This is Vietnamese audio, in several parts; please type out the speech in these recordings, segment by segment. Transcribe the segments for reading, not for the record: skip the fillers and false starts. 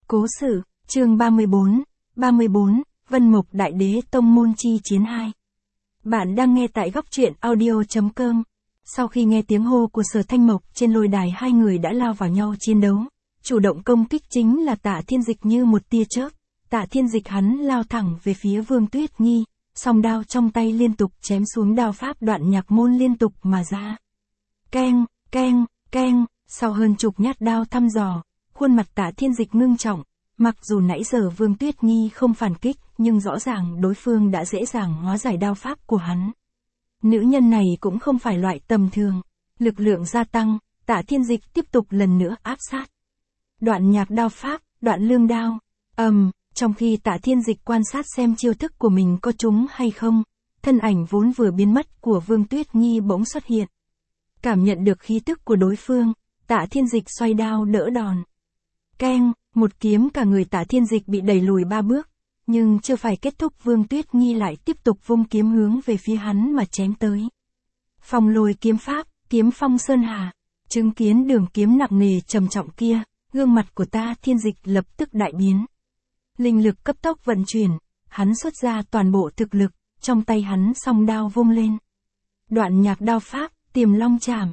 Cố sự, chương 34, Vân Mộc Đại Đế Tông Môn Chi Chiến 2. Bạn đang nghe tại góc truyện audio.com. Sau khi nghe tiếng hô của Sở Thanh Mộc trên lôi đài, hai người đã lao vào nhau chiến đấu. Chủ động công kích chính là Tạ Thiên Dịch như một tia chớp. Tạ Thiên Dịch hắn lao thẳng về phía Vương Tuyết Nhi, song đao trong tay liên tục chém xuống, đao pháp Đoạn Nhạc Môn liên tục mà ra. Keng, keng, keng, sau hơn chục nhát đao thăm dò, khuôn mặt Tạ Thiên Dịch ngưng trọng. Mặc dù nãy giờ Vương Tuyết Nhi không phản kích, nhưng rõ ràng đối phương đã dễ dàng hóa giải đao pháp của hắn. Nữ nhân này cũng không phải loại tầm thường. Lực lượng gia tăng, Tạ Thiên Dịch tiếp tục lần nữa áp sát. Đoạn nhạc đao pháp, đoạn lương đao. Trong khi Tạ Thiên Dịch quan sát xem chiêu thức của mình có trúng hay không, thân ảnh vốn vừa biến mất của Vương Tuyết Nhi bỗng xuất hiện. Cảm nhận được khí tức của đối phương, Tạ Thiên Dịch xoay đao đỡ đòn. Keng, một kiếm cả người Tạ Thiên Dịch bị đẩy lùi 3 bước, nhưng chưa phải kết thúc, Vương Tuyết Nhi lại tiếp tục vung kiếm hướng về phía hắn mà chém tới. Phong lôi kiếm pháp, kiếm phong sơn hà. Chứng kiến đường kiếm nặng nề trầm trọng kia, gương mặt của Tạ Thiên Dịch lập tức đại biến. Linh lực cấp tốc vận chuyển, hắn xuất ra toàn bộ thực lực, trong tay hắn song đao vung lên. Đoạn nhạc đao pháp, Tiềm Long Chảm.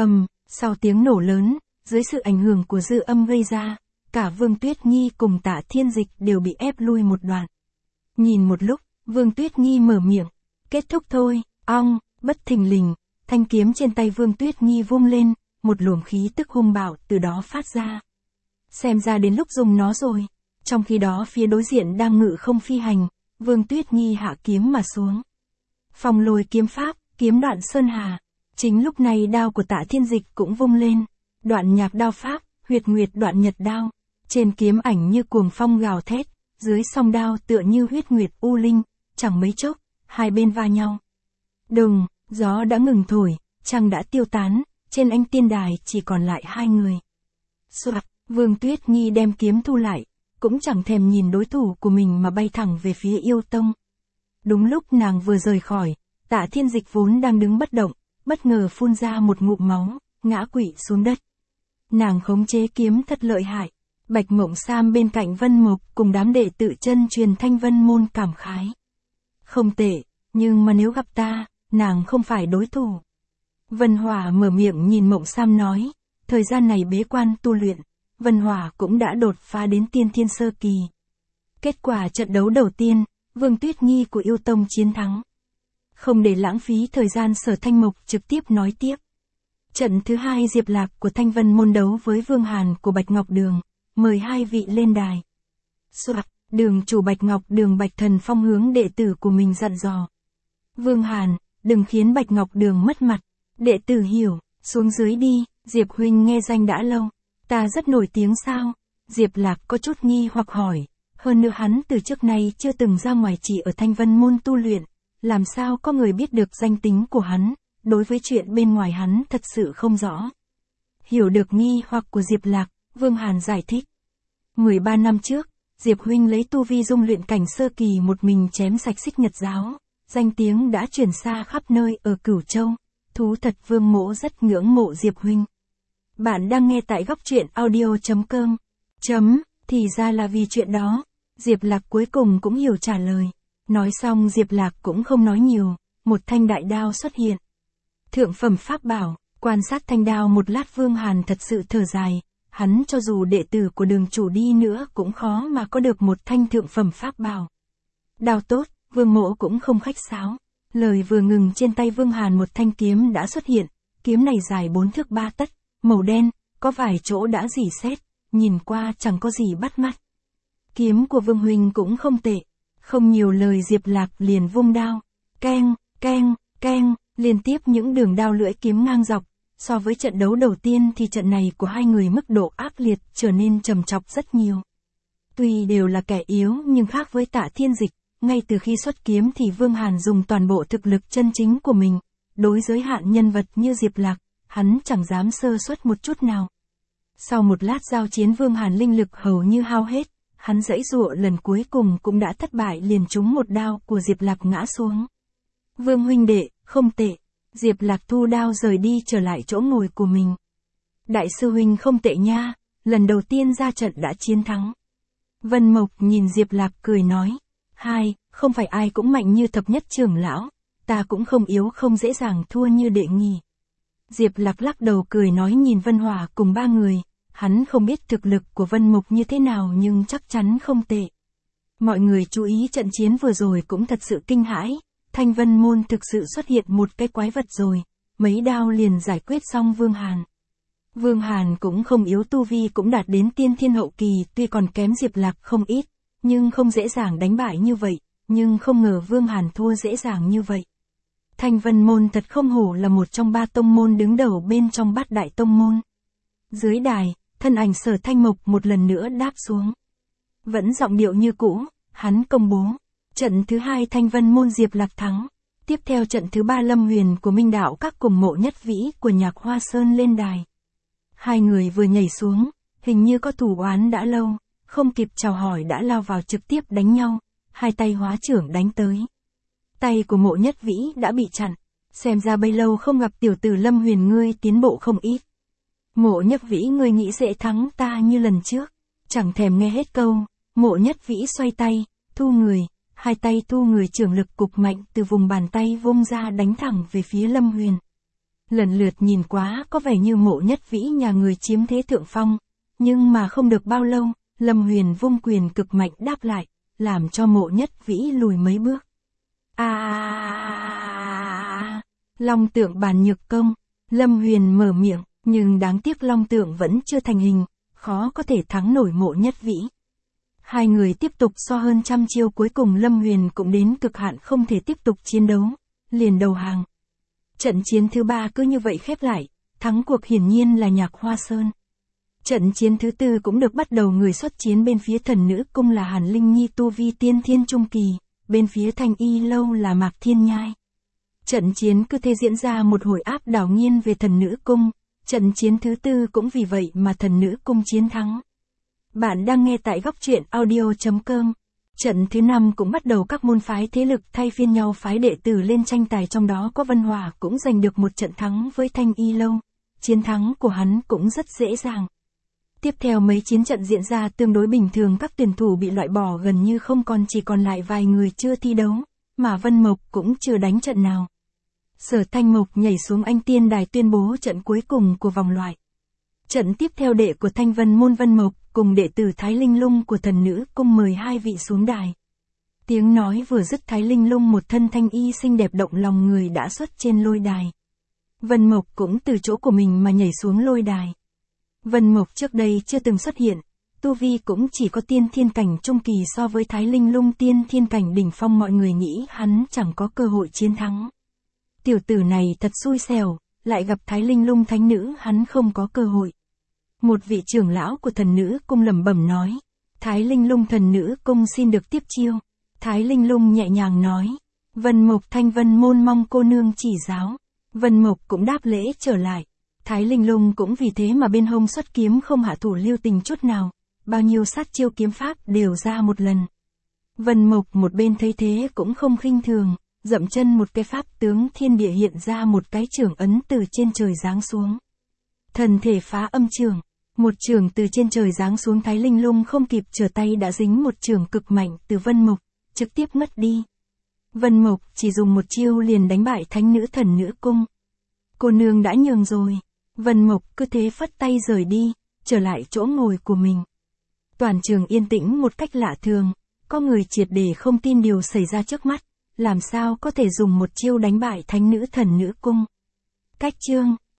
Sau tiếng nổ lớn, dưới sự ảnh hưởng của dư âm gây ra, cả Vương Tuyết Nhi cùng Tạ Thiên Dịch đều bị ép lui một đoạn. Nhìn một lúc, Vương Tuyết Nhi mở miệng. Kết thúc thôi. Bất thình lình, thanh kiếm trên tay Vương Tuyết Nhi vung lên, một luồng khí tức hung bạo từ đó phát ra. Xem ra đến lúc dùng nó rồi. Trong khi đó phía đối diện đang ngự không phi hành, Vương Tuyết Nhi hạ kiếm mà xuống. Phong lôi kiếm pháp, kiếm đoạn sơn hà. Chính lúc này đao của Tạ Thiên Dịch cũng vung lên. Đoạn nhạc đao pháp, huyệt nguyệt đoạn nhật đao. Trên kiếm ảnh như cuồng phong gào thét, dưới song đao tựa như huyết nguyệt u linh, chẳng mấy chốc, hai bên va nhau. Đùng, gió đã ngừng thổi, trăng đã tiêu tán, trên ánh tiên đài chỉ còn lại hai người. Soạt, Vương Tuyết Nhi đem kiếm thu lại, cũng chẳng thèm nhìn đối thủ của mình mà bay thẳng về phía Yêu Tông. Đúng lúc nàng vừa rời khỏi, Tạ Thiên Dịch vốn đang đứng bất động, bất ngờ phun ra một ngụm máu, ngã quỵ xuống đất. Nàng khống chế kiếm thật lợi hại. Bạch Mộng Sam bên cạnh Vân Mộc cùng đám đệ tử chân truyền Thanh Vân môn cảm khái. Không tệ, nhưng mà nếu gặp ta, nàng không phải đối thủ. Vân Hỏa mở miệng nhìn Mộng Sam nói, thời gian này bế quan tu luyện, Vân Hỏa cũng đã đột phá đến tiên thiên sơ kỳ. Kết quả trận đấu đầu tiên, Vương Tuyết Nhi của Yêu Tông chiến thắng. Không để lãng phí thời gian, Sở Thanh Mộc trực tiếp nói tiếp. Trận thứ hai Diệp Lạc của Thanh Vân môn đấu với Vương Hàn của Bạch Ngọc Đường, mời hai vị lên đài. Soạt, Đường chủ Bạch Ngọc Đường Bạch Thần Phong hướng đệ tử của mình dặn dò. Vương Hàn, đừng khiến Bạch Ngọc Đường mất mặt. Đệ tử hiểu, xuống dưới đi. Diệp huynh nghe danh đã lâu, ta rất nổi tiếng sao? Diệp Lạc có chút nghi hoặc hỏi. Hơn nữa hắn từ trước nay chưa từng ra ngoài, chỉ ở Thanh Vân môn tu luyện, làm sao có người biết được danh tính của hắn? Đối với chuyện bên ngoài hắn thật sự không rõ. Hiểu được nghi hoặc của Diệp Lạc, Vương Hàn giải thích. 13 năm trước, Diệp huynh lấy tu vi dung luyện cảnh sơ kỳ một mình chém sạch Xích Nhật giáo, danh tiếng đã truyền xa khắp nơi ở Cửu Châu. Thú thật Vương mỗ rất ngưỡng mộ Diệp huynh. Bạn đang nghe tại góc truyện audio.com. Thì ra là vì chuyện đó. Diệp Lạc cuối cùng cũng hiểu trả lời. Nói xong Diệp Lạc cũng không nói nhiều, một thanh đại đao xuất hiện. Thượng phẩm pháp bảo, quan sát thanh đao một lát, Vương Hàn thật sự thở dài. Hắn cho dù đệ tử của Đường chủ đi nữa cũng khó mà có được một thanh thượng phẩm pháp bảo. Đao tốt, Vương mỗ cũng không khách sáo. Lời vừa ngừng, trên tay Vương Hàn một thanh kiếm đã xuất hiện. Kiếm này dài 4 thước 3 tấc, màu đen, có vài chỗ đã rỉ sét, nhìn qua chẳng có gì bắt mắt. Kiếm của Vương huynh cũng không tệ. Không nhiều lời, Diệp Lạc liền vung đao. Keng, keng, keng, liên tiếp những đường đao lưỡi kiếm ngang dọc. So với trận đấu đầu tiên thì trận này của hai người mức độ ác liệt trở nên trầm trọng rất nhiều. Tuy đều là kẻ yếu nhưng khác với Tạ Thiên Dịch, ngay từ khi xuất kiếm thì Vương Hàn dùng toàn bộ thực lực chân chính của mình. Đối giới hạn nhân vật như Diệp Lạc, hắn chẳng dám sơ suất một chút nào. Sau một lát giao chiến, Vương Hàn linh lực hầu như hao hết, hắn giãy giụa lần cuối cùng cũng đã thất bại, liền trúng một đao của Diệp Lạc ngã xuống. Vương huynh đệ, không tệ. Diệp Lạc thu đao rời đi, trở lại chỗ ngồi của mình. Đại sư huynh không tệ nha, lần đầu tiên ra trận đã chiến thắng. Vân Mộc nhìn Diệp Lạc cười nói. Không phải ai cũng mạnh như thập nhất trưởng lão, ta cũng không yếu không dễ dàng thua như đệ nhì. Diệp Lạc lắc đầu cười nói nhìn Vân Hỏa cùng ba người, hắn không biết thực lực của Vân Mộc như thế nào nhưng chắc chắn không tệ. Mọi người chú ý trận chiến vừa rồi cũng thật sự kinh hãi, Thanh Vân Môn thực sự xuất hiện một cái quái vật rồi, mấy đao liền giải quyết xong Vương Hàn. Vương Hàn cũng không yếu, tu vi cũng đạt đến tiên thiên hậu kỳ, tuy còn kém Diệp Lạc không ít, nhưng không dễ dàng đánh bại như vậy, nhưng không ngờ Vương Hàn thua dễ dàng như vậy. Thanh Vân Môn thật không hổ là một trong 3 tông môn đứng đầu bên trong 8 đại tông môn. Dưới đài, thân ảnh Sở Thanh Mộc một lần nữa đáp xuống. Vẫn giọng điệu như cũ, hắn công bố. Trận thứ 2 Thanh Vân Môn Diệp Lạc thắng. Tiếp theo trận thứ 3 Lâm Huyền của Minh Đạo Các cùng Mộ Nhất Vĩ của Nhạc Hoa Sơn lên đài. Hai người vừa nhảy xuống, hình như có thù oán đã lâu, không kịp chào hỏi đã lao vào trực tiếp đánh nhau, hai tay hóa trưởng đánh tới. Tay của Mộ Nhất Vĩ đã bị chặn, xem ra bấy lâu không gặp tiểu tử Lâm Huyền ngươi tiến bộ không ít. Mộ Nhất Vĩ ngươi nghĩ dễ thắng ta như lần trước, chẳng thèm nghe hết câu, Mộ Nhất Vĩ xoay tay, thu người, hai tay thu người trưởng lực cục mạnh từ vùng bàn tay vung ra đánh thẳng về phía Lâm Huyền. Lần lượt nhìn quá có vẻ như Mộ Nhất Vĩ nhà người chiếm thế thượng phong, nhưng mà không được bao lâu, Lâm Huyền vung quyền cực mạnh đáp lại, làm cho Mộ Nhất Vĩ lùi mấy bước. Long tượng bàn nhược công, Lâm Huyền mở miệng, nhưng đáng tiếc long tượng vẫn chưa thành hình, khó có thể thắng nổi Mộ Nhất Vĩ. Hai người tiếp tục so hơn 100 chiêu, cuối cùng Lâm Huyền cũng đến cực hạn không thể tiếp tục chiến đấu, liền đầu hàng. Trận chiến thứ 3 cứ như vậy khép lại, thắng cuộc hiển nhiên là Nhạc Hoa Sơn. Trận chiến thứ 4 cũng được bắt đầu, người xuất chiến bên phía Thần Nữ Cung là Hàn Linh Nhi tu vi tiên thiên trung kỳ, bên phía Thanh Y Lâu là Mạc Thiên Nhai. Trận chiến cứ thế diễn ra một hồi áp đảo nghiêng về Thần Nữ Cung, trận chiến thứ 4 cũng vì vậy mà Thần Nữ Cung chiến thắng. Bạn đang nghe tại góc truyện audio.com. Trận thứ 5 cũng bắt đầu, các môn phái thế lực thay phiên nhau phái đệ tử lên tranh tài, trong đó có Vân Hỏa cũng giành được một trận thắng với Thanh Y Lâu. Chiến thắng của hắn cũng rất dễ dàng. Tiếp theo mấy chiến trận diễn ra tương đối bình thường, các tuyển thủ bị loại bỏ gần như không còn, chỉ còn lại vài người chưa thi đấu, mà Vân Mộc cũng chưa đánh trận nào. Sở Thanh Mộc nhảy xuống anh tiên đài tuyên bố trận cuối cùng của vòng loại. Trận tiếp theo đệ của Thanh Vân Môn Vân Mộc cùng đệ tử Thái Linh Lung của Thần Nữ Cung mời hai vị xuống đài. Tiếng nói vừa dứt, Thái Linh Lung một thân thanh y xinh đẹp động lòng người đã xuất trên lôi đài. Vân Mộc cũng từ chỗ của mình mà nhảy xuống lôi đài. Vân Mộc trước đây chưa từng xuất hiện, tu vi cũng chỉ có tiên thiên cảnh trung kỳ, so với Thái Linh Lung tiên thiên cảnh đỉnh phong, mọi người nghĩ hắn chẳng có cơ hội chiến thắng. Tiểu tử này thật xui xẻo, lại gặp Thái Linh Lung thánh nữ, hắn không có cơ hội. Một vị trưởng lão của Thần Nữ Cung lẩm bẩm nói. Thái Linh Lung Thần Nữ Cung xin được tiếp chiêu. Thái Linh Lung nhẹ nhàng nói. Vân Mộc Thanh Vân Môn mong cô nương chỉ giáo. Vân Mộc cũng đáp lễ trở lại. Thái Linh Lung cũng vì thế mà bên hông xuất kiếm, không hạ thủ lưu tình chút nào. Bao nhiêu sát chiêu kiếm pháp đều ra một lần. Vân Mộc một bên thấy thế cũng không khinh thường, dậm chân một cái pháp tướng thiên địa hiện ra, một cái chưởng ấn từ trên trời giáng xuống. Thần thể phá âm chưởng. Một chưởng từ trên trời giáng xuống, Thái Linh Lung không kịp trở tay đã dính một chưởng cực mạnh từ Vân Mộc, trực tiếp mất đi. Vân Mộc chỉ dùng một chiêu liền đánh bại thánh nữ Thần Nữ Cung. Cô nương đã nhường rồi. Vân Mộc cứ thế phất tay rời đi, trở lại chỗ ngồi của mình. Toàn trường yên tĩnh một cách lạ thường, có người triệt để không tin điều xảy ra trước mắt, làm sao có thể dùng một chiêu đánh bại thánh nữ Thần Nữ Cung. Cách chương